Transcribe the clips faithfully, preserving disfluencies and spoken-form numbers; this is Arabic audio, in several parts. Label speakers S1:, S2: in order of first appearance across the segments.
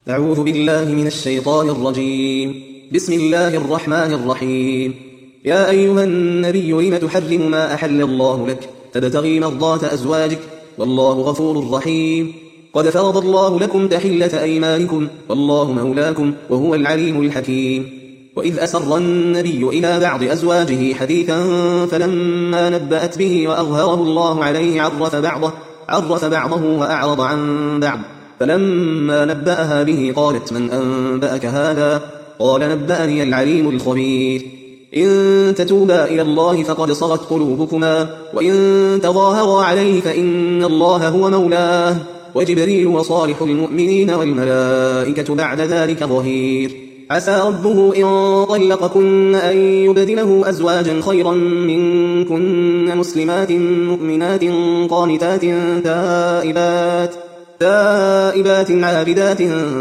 S1: أعوذ بالله من الشيطان الرجيم. بسم الله الرحمن الرحيم. يا أيها النبي لم تحرم ما أحل الله لك تبتغي مرضات أزواجك والله غفور رحيم. قد فرض الله لكم تحلة أيمانكم والله مولاكم وهو العليم الحكيم. وإذ أسر النبي إلى بعض أزواجه حديثا فلما نبأت به وأظهره الله عليه عرف بعضه, عرف بعضه وأعرض عن بعض. فلما نبأها به قالت من أنبأك هذا؟ قال نبأني العليم الخبير. إن تتوبا إلى الله فقد صغت قلوبكما وإن تظاهرا عليه فإن الله هو مولاه وجبريل وصالح المؤمنين والملائكة بعد ذلك ظهير. عسى ربه إن طلقكن أن يبدله أزواجا خيرا منكن مسلمات مؤمنات قانتات تائبات تائبات عابدات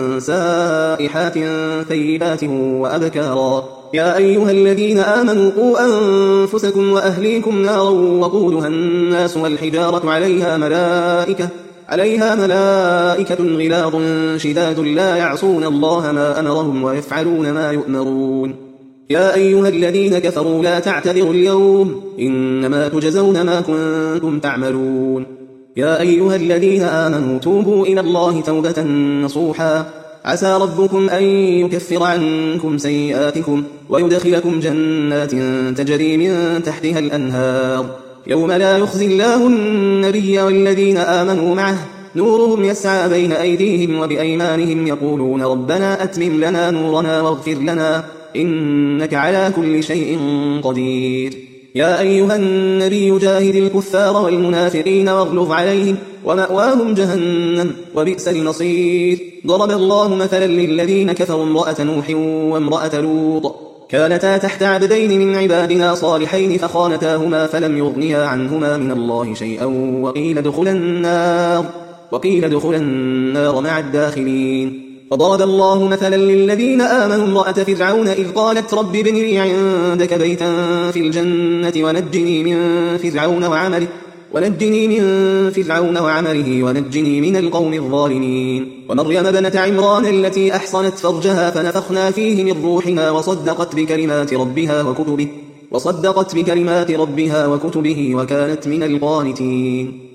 S1: سائحات ثيبات وأبكارا. يا أيها الذين آمنوا قوا أنفسكم وأهليكم نارا وقودها الناس والحجارة عليها ملائكة عليها ملائكة غلاظ شداد لا يعصون الله ما أمرهم ويفعلون ما يؤمرون. يا أيها الذين كفروا لا تعتذروا اليوم إنما تجزون ما كنتم تعملون. يا أيها الذين آمنوا توبوا إلى الله توبة نصوحا عسى ربكم أن يكفر عنكم سيئاتكم ويدخلكم جنات تجري من تحتها الأنهار يوم لا يخزي الله النبي والذين آمنوا معه نورهم يسعى بين أيديهم وبأيمانهم يقولون ربنا أتمم لنا نورنا واغفر لنا إنك على كل شيء قدير. يا أيها النبي جاهد الكفار والمنافقين واغلظ عليهم ومأواهم جهنم وبئس المصير. ضرب الله مثلا للذين كفروا امرأة نوح وامرأة لوط كانتا تحت عبدين من عبادنا صالحين فخانتاهما فلم يغنيا عنهما من الله شيئا وقيل ادخلا النار, وقيل ادخلا النار مع الداخلين. فضرب الله مثلا للذين آمنوا امرأة فرعون إذ قالت رب ابن لي عندك بيتا في الجنة ونجني من فرعون وعمله ونجني من فرعون وعمله ونجني من القوم الظالمين. ومريم بنت عمران التي أحصنت فرجها فنفخنا فيه من روحنا وصدقت بكلمات ربها وكتبه وصدقت بكلمات ربها وكتبه وكانت من القانتين.